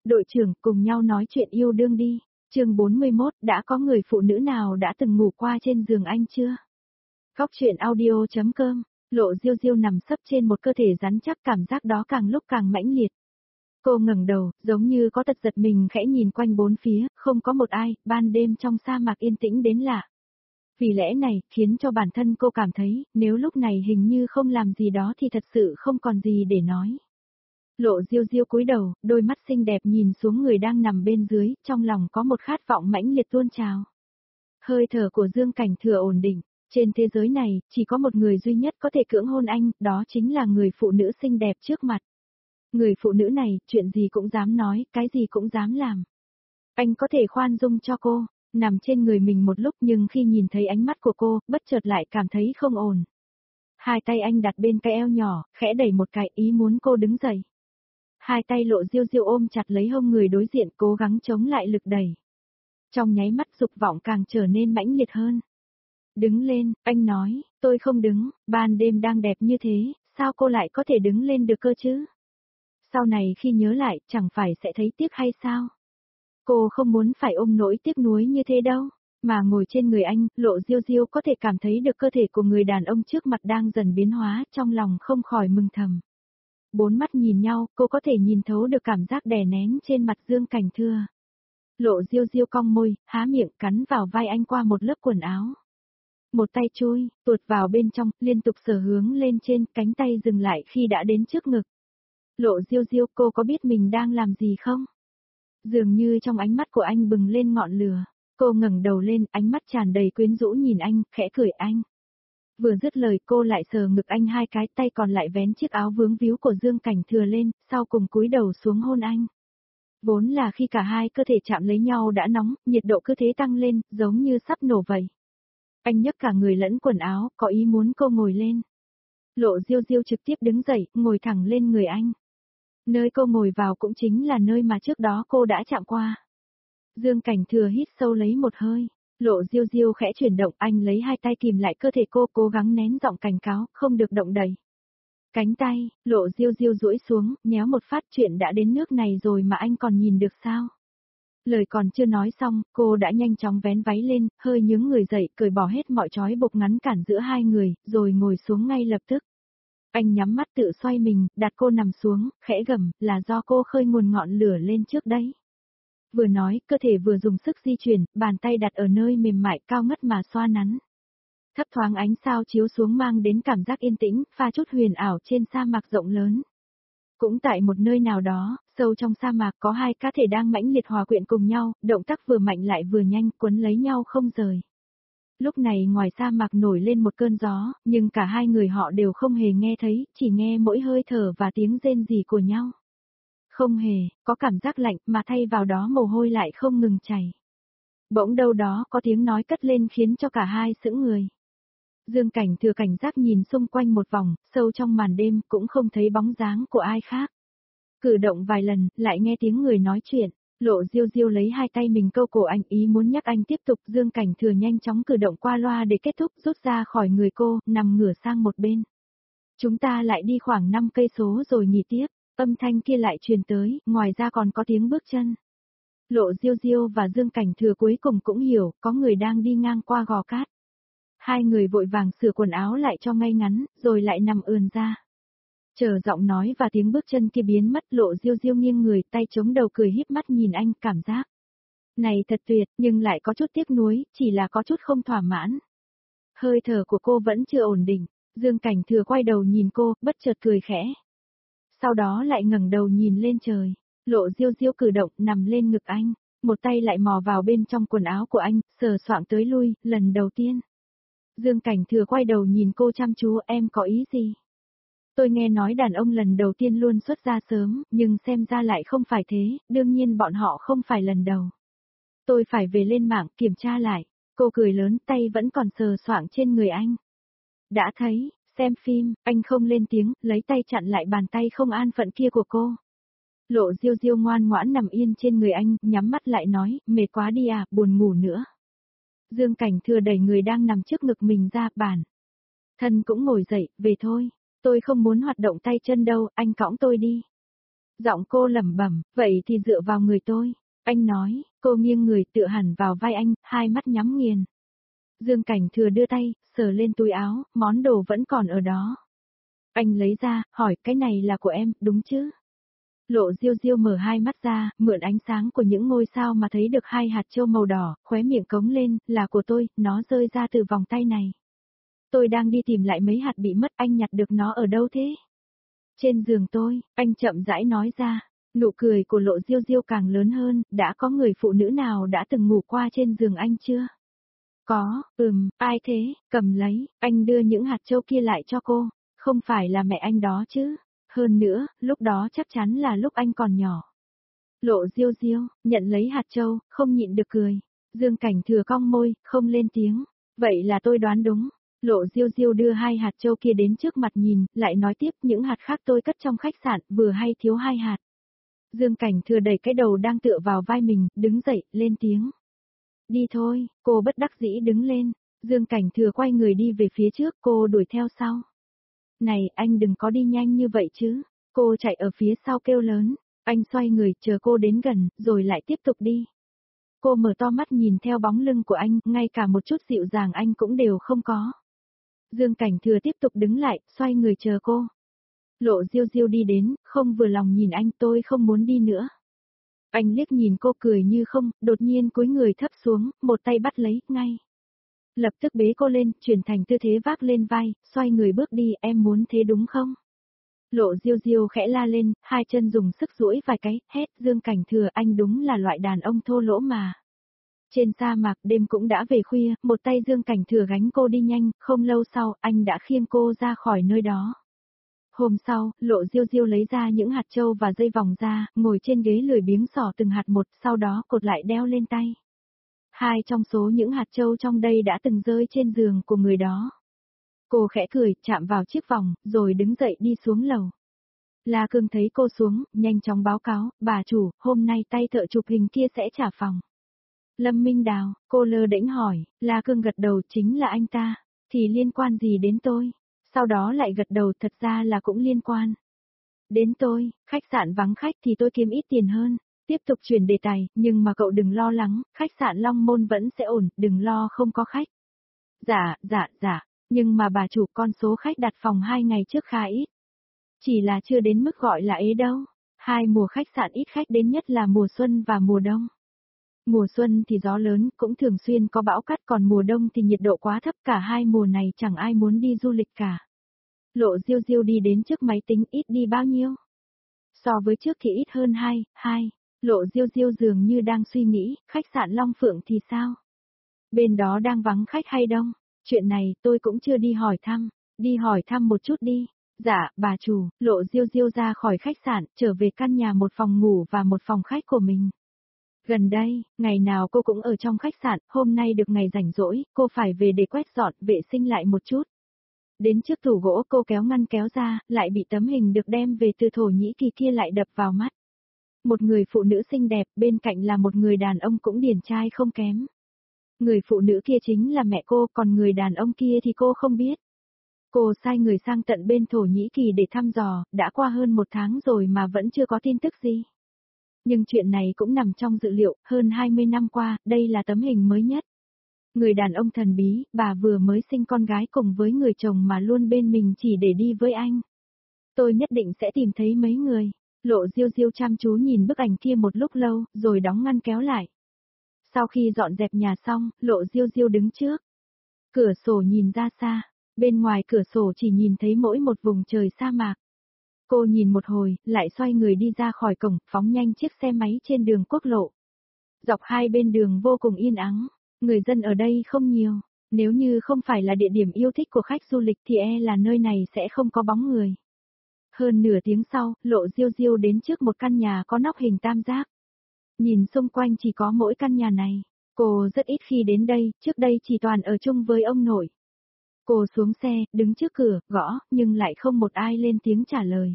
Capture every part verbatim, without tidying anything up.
Đội trưởng, cùng nhau nói chuyện yêu đương đi. Chương bốn mươi mốt, đã có người phụ nữ nào đã từng ngủ qua trên giường anh chưa? Góc truyện audio chấm com. Lộ Diêu Diêu nằm sấp trên một cơ thể rắn chắc, cảm giác đó càng lúc càng mãnh liệt. Cô ngẩng đầu, giống như có tật giật mình, khẽ nhìn quanh bốn phía, không có một ai, ban đêm trong sa mạc yên tĩnh đến lạ. Vì lẽ này, khiến cho bản thân cô cảm thấy, nếu lúc này hình như không làm gì đó thì thật sự không còn gì để nói. Lộ Diêu Diêu cúi đầu, đôi mắt xinh đẹp nhìn xuống người đang nằm bên dưới, trong lòng có một khát vọng mãnh liệt tuôn trào. Hơi thở của Dương Cảnh Thừa ổn định, trên thế giới này, chỉ có một người duy nhất có thể cưỡng hôn anh, đó chính là người phụ nữ xinh đẹp trước mặt. Người phụ nữ này, chuyện gì cũng dám nói, cái gì cũng dám làm. Anh có thể khoan dung cho cô, nằm trên người mình một lúc, nhưng khi nhìn thấy ánh mắt của cô, bất chợt lại cảm thấy không ổn. Hai tay anh đặt bên cái eo nhỏ, khẽ đẩy một cái, ý muốn cô đứng dậy. Hai tay Lộ Diêu Diêu ôm chặt lấy hông người đối diện, cố gắng chống lại lực đẩy. Trong nháy mắt dục vọng càng trở nên mãnh liệt hơn. Đứng lên, anh nói, tôi không đứng, ban đêm đang đẹp như thế, sao cô lại có thể đứng lên được cơ chứ? Sau này khi nhớ lại, chẳng phải sẽ thấy tiếc hay sao? Cô không muốn phải ôm nỗi tiếc nuối như thế đâu, mà ngồi trên người anh, Lộ Diêu Diêu có thể cảm thấy được cơ thể của người đàn ông trước mặt đang dần biến hóa, trong lòng không khỏi mừng thầm. Bốn mắt nhìn nhau, cô có thể nhìn thấu được cảm giác đè nén trên mặt Dương Cảnh Thừa. Lộ Diêu Diêu cong môi, há miệng cắn vào vai anh qua một lớp quần áo. Một tay chui, tuột vào bên trong, liên tục sờ hướng lên trên, cánh tay dừng lại khi đã đến trước ngực. Lộ Diêu Diêu, cô có biết mình đang làm gì không? Dường như trong ánh mắt của anh bừng lên ngọn lửa. Cô ngẩng đầu lên, ánh mắt tràn đầy quyến rũ nhìn anh, khẽ cười anh. Vừa dứt lời cô lại sờ ngực anh hai cái, tay còn lại vén chiếc áo vướng víu của Dương Cảnh Thừa lên, sau cùng cúi đầu xuống hôn anh. Vốn là khi cả hai cơ thể chạm lấy nhau đã nóng, nhiệt độ cứ thế tăng lên, giống như sắp nổ vậy. Anh nhấc cả người lẫn quần áo, có ý muốn cô ngồi lên. Lộ Diêu Diêu trực tiếp đứng dậy, ngồi thẳng lên người anh. Nơi cô ngồi vào cũng chính là nơi mà trước đó cô đã chạm qua. Dương Cảnh Thừa hít sâu lấy một hơi. Lộ Diêu Diêu khẽ chuyển động, anh lấy hai tay kìm lại cơ thể cô, cố gắng nén giọng cảnh cáo, không được động đậy. Cánh tay, Lộ Diêu Diêu duỗi xuống, nhéo một phát, chuyện đã đến nước này rồi mà anh còn nhìn được sao? Lời còn chưa nói xong, cô đã nhanh chóng vén váy lên, hơi nhướng người dậy, cởi bỏ hết mọi trói buộc ngắn cản giữa hai người, rồi ngồi xuống ngay lập tức. Anh nhắm mắt tự xoay mình, đặt cô nằm xuống, khẽ gầm, là do cô khơi nguồn ngọn lửa lên trước đấy. Vừa nói, cơ thể vừa dùng sức di chuyển, bàn tay đặt ở nơi mềm mại cao ngất mà xoa nắn. Thấp thoáng ánh sao chiếu xuống mang đến cảm giác yên tĩnh, pha chút huyền ảo trên sa mạc rộng lớn. Cũng tại một nơi nào đó, sâu trong sa mạc có hai cá thể đang mãnh liệt hòa quyện cùng nhau, động tác vừa mạnh lại vừa nhanh, quấn lấy nhau không rời. Lúc này ngoài sa mạc nổi lên một cơn gió, nhưng cả hai người họ đều không hề nghe thấy, chỉ nghe mỗi hơi thở và tiếng rên rỉ của nhau. Không hề, có cảm giác lạnh mà thay vào đó mồ hôi lại không ngừng chảy. Bỗng đâu đó có tiếng nói cất lên khiến cho cả hai sững người. Dương Cảnh Thừa cảnh giác nhìn xung quanh một vòng, sâu trong màn đêm cũng không thấy bóng dáng của ai khác. Cử động vài lần, lại nghe tiếng người nói chuyện. Lộ Diêu Diêu lấy hai tay mình câu cổ anh, ý muốn nhắc anh tiếp tục. Dương Cảnh Thừa nhanh chóng cử động qua loa để kết thúc, rút ra khỏi người cô, nằm ngửa sang một bên. Chúng ta lại đi khoảng năm cây số rồi nghỉ tiếp. Âm thanh kia lại truyền tới, ngoài ra còn có tiếng bước chân. Lộ Diêu Diêu và Dương Cảnh Thừa cuối cùng cũng hiểu, có người đang đi ngang qua gò cát. Hai người vội vàng sửa quần áo lại cho ngay ngắn, rồi lại nằm ườn ra. Chờ giọng nói và tiếng bước chân kia biến mất, Lộ Diêu Diêu nghiêng người, tay chống đầu cười híp mắt nhìn anh, cảm giác này thật tuyệt, nhưng lại có chút tiếc nuối, chỉ là có chút không thỏa mãn. Hơi thở của cô vẫn chưa ổn định, Dương Cảnh Thừa quay đầu nhìn cô, bất chợt cười khẽ. Sau đó lại ngẩng đầu nhìn lên trời. Lộ Diêu Diêu cử động, nằm lên ngực anh, một tay lại mò vào bên trong quần áo của anh, sờ soạng tới lui, lần đầu tiên. Dương Cảnh Thừa quay đầu nhìn cô chăm chú, em có ý gì? Tôi nghe nói đàn ông lần đầu tiên luôn xuất ra sớm, nhưng xem ra lại không phải thế, đương nhiên bọn họ không phải lần đầu. Tôi phải về lên mạng kiểm tra lại. Cô cười lớn, tay vẫn còn sờ soạng trên người anh. Đã thấy, xem phim, anh không lên tiếng, lấy tay chặn lại bàn tay không an phận kia của cô. Lộ Diêu Diêu ngoan ngoãn nằm yên trên người anh, nhắm mắt lại nói, mệt quá đi à, buồn ngủ nữa. Dương Cảnh Thừa đẩy người đang nằm trước ngực mình ra, bàn. Thân cũng ngồi dậy, về thôi, tôi không muốn hoạt động tay chân đâu, anh cõng tôi đi. Giọng cô lẩm bẩm, vậy thì dựa vào người tôi. Anh nói, cô nghiêng người tựa hẳn vào vai anh, hai mắt nhắm nghiền. Dương Cảnh Thừa đưa tay, sờ lên túi áo, món đồ vẫn còn ở đó. Anh lấy ra, hỏi, cái này là của em, đúng chứ? Lộ Diêu Diêu mở hai mắt ra, mượn ánh sáng của những ngôi sao mà thấy được hai hạt châu màu đỏ, khóe miệng cống lên, là của tôi, nó rơi ra từ vòng tay này. Tôi đang đi tìm lại mấy hạt bị mất, anh nhặt được nó ở đâu thế? Trên giường tôi, anh chậm rãi nói ra. Nụ cười của Lộ Diêu Diêu càng lớn hơn, đã có người phụ nữ nào đã từng ngủ qua trên giường anh chưa? Có, ừm, ai thế, cầm lấy, anh đưa những hạt châu kia lại cho cô, không phải là mẹ anh đó chứ? Hơn nữa, lúc đó chắc chắn là lúc anh còn nhỏ. Lộ Diêu Diêu, nhận lấy hạt châu, không nhịn được cười. Dương Cảnh Thừa cong môi, không lên tiếng. Vậy là tôi đoán đúng. Lộ Diêu Diêu đưa hai hạt châu kia đến trước mặt nhìn, lại nói tiếp những hạt khác tôi cất trong khách sạn, vừa hay thiếu hai hạt. Dương Cảnh Thừa đẩy cái đầu đang tựa vào vai mình, đứng dậy, lên tiếng. Đi thôi, cô bất đắc dĩ đứng lên. Dương Cảnh Thừa quay người đi về phía trước, cô đuổi theo sau. Này, anh đừng có đi nhanh như vậy chứ. Cô chạy ở phía sau kêu lớn. Anh xoay người, chờ cô đến gần, rồi lại tiếp tục đi. Cô mở to mắt nhìn theo bóng lưng của anh, ngay cả một chút dịu dàng anh cũng đều không có. Dương Cảnh Thừa tiếp tục đứng lại, xoay người chờ cô. Lộ Diêu Diêu đi đến, không vừa lòng nhìn anh, tôi không muốn đi nữa. Anh liếc nhìn cô cười như không, đột nhiên cúi người thấp xuống, một tay bắt lấy, ngay. Lập tức bế cô lên, chuyển thành tư thế vác lên vai, xoay người bước đi, em muốn thế đúng không? Lộ Diêu Diêu khẽ la lên, hai chân dùng sức duỗi vài cái, hét, Dương Cảnh Thừa, anh đúng là loại đàn ông thô lỗ mà. Trên sa mạc đêm cũng đã về khuya, một tay Dương Cảnh Thừa gánh cô đi nhanh, không lâu sau, anh đã khiêng cô ra khỏi nơi đó. Hôm sau, Lộ Diêu Diêu lấy ra những hạt châu và dây vòng ra, ngồi trên ghế lười biếng xỏ từng hạt một, sau đó cột lại đeo lên tay. Hai trong số những hạt châu trong đây đã từng rơi trên giường của người đó. Cô khẽ cười, chạm vào chiếc vòng, rồi đứng dậy đi xuống lầu. La Cương thấy cô xuống, nhanh chóng báo cáo, bà chủ, hôm nay tay thợ chụp hình kia sẽ trả phòng. Lâm Minh Đào, cô lơ đễnh hỏi, La Cương gật đầu, chính là anh ta, thì liên quan gì đến tôi? Sau đó lại gật đầu, thật ra là cũng liên quan. Đến tôi, khách sạn vắng khách thì tôi kiếm ít tiền hơn. Tiếp tục chuyển đề tài, nhưng mà cậu đừng lo lắng, khách sạn Long Môn vẫn sẽ ổn, đừng lo không có khách. Dạ, dạ, dạ, nhưng mà bà chủ, con số khách đặt phòng hai ngày trước khá ít. Chỉ là chưa đến mức gọi là ế đâu. Hai mùa khách sạn ít khách đến nhất là mùa xuân và mùa đông. Mùa xuân thì gió lớn, cũng thường xuyên có bão cát, còn mùa đông thì nhiệt độ quá thấp, cả hai mùa này chẳng ai muốn đi du lịch cả. Lộ Diêu Diêu đi đến trước máy tính, ít đi bao nhiêu? So với trước thì ít hơn hai, hai. Lộ Diêu Diêu dường như đang suy nghĩ, khách sạn Long Phượng thì sao? Bên đó đang vắng khách hay đông? Chuyện này tôi cũng chưa đi hỏi thăm, đi hỏi thăm một chút đi. Dạ, bà chủ. Lộ Diêu Diêu ra khỏi khách sạn, trở về căn nhà một phòng ngủ và một phòng khách của mình. Gần đây, ngày nào cô cũng ở trong khách sạn, hôm nay được ngày rảnh rỗi, cô phải về để quét dọn, vệ sinh lại một chút. Đến trước tủ gỗ cô kéo ngăn kéo ra, lại bị tấm hình được đem về từ Thổ Nhĩ Kỳ kia lại đập vào mắt. Một người phụ nữ xinh đẹp, bên cạnh là một người đàn ông cũng điển trai không kém. Người phụ nữ kia chính là mẹ cô, còn người đàn ông kia thì cô không biết. Cô sai người sang tận bên Thổ Nhĩ Kỳ để thăm dò, đã qua hơn một tháng rồi mà vẫn chưa có tin tức gì. Nhưng chuyện này cũng nằm trong dự liệu, hơn hai mươi năm qua, đây là tấm hình mới nhất. Người đàn ông thần bí, bà vừa mới sinh con gái cùng với người chồng mà luôn bên mình chỉ để đi với anh. Tôi nhất định sẽ tìm thấy mấy người. Lộ Diêu Diêu chăm chú nhìn bức ảnh kia một lúc lâu, rồi đóng ngăn kéo lại. Sau khi dọn dẹp nhà xong, Lộ Diêu Diêu đứng trước. Cửa sổ nhìn ra xa, bên ngoài cửa sổ chỉ nhìn thấy mỗi một vùng trời sa mạc. Cô nhìn một hồi, lại xoay người đi ra khỏi cổng, phóng nhanh chiếc xe máy trên đường quốc lộ. Dọc hai bên đường vô cùng yên ắng, người dân ở đây không nhiều. Nếu như không phải là địa điểm yêu thích của khách du lịch thì e là nơi này sẽ không có bóng người. Hơn nửa tiếng sau, Lộ Diêu Diêu đến trước một căn nhà có nóc hình tam giác. Nhìn xung quanh chỉ có mỗi căn nhà này. Cô rất ít khi đến đây, trước đây chỉ toàn ở chung với ông nội. Cô xuống xe, đứng trước cửa, gõ, nhưng lại không một ai lên tiếng trả lời.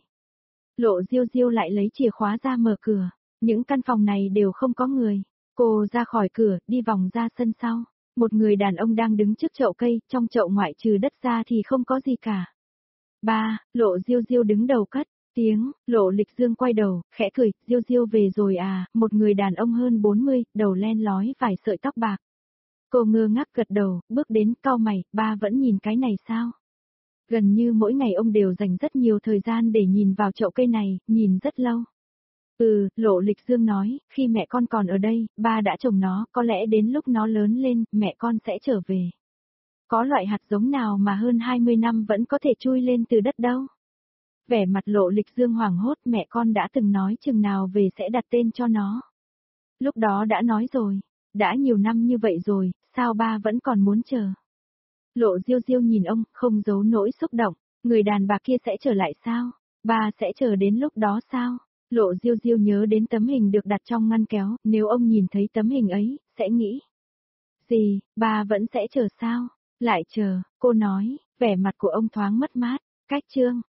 Lộ Diêu Diêu lại lấy chìa khóa ra mở cửa. Những căn phòng này đều không có người. Cô ra khỏi cửa, đi vòng ra sân sau. Một người đàn ông đang đứng trước chậu cây, trong chậu ngoại trừ đất ra thì không có gì cả. Ba, Lộ Diêu Diêu đứng đầu cất. Tiếng, Lộ Lịch Dương quay đầu, khẽ cười, Diêu Diêu về rồi à, một người đàn ông hơn bốn mươi, đầu len lói vài sợi tóc bạc. Cô ngơ ngác gật đầu, bước đến, cau mày, ba vẫn nhìn cái này sao? Gần như mỗi ngày ông đều dành rất nhiều thời gian để nhìn vào chậu cây này, nhìn rất lâu. Ừ, Lộ Lịch Dương nói, khi mẹ con còn ở đây, ba đã trồng nó, có lẽ đến lúc nó lớn lên, mẹ con sẽ trở về. Có loại hạt giống nào mà hơn hai mươi năm vẫn có thể chui lên từ đất đâu? Vẻ mặt Lộ Lịch Dương hoảng hốt, mẹ con đã từng nói chừng nào về sẽ đặt tên cho nó. Lúc đó đã nói rồi, đã nhiều năm như vậy rồi, sao ba vẫn còn muốn chờ? Lộ Diêu Diêu nhìn ông, không giấu nỗi xúc động, người đàn bà kia sẽ trở lại sao? Ba sẽ chờ đến lúc đó sao? Lộ Diêu Diêu nhớ đến tấm hình được đặt trong ngăn kéo, nếu ông nhìn thấy tấm hình ấy, sẽ nghĩ. Gì, ba vẫn sẽ chờ sao? Lại chờ, cô nói, vẻ mặt của ông thoáng mất mát, cách chương.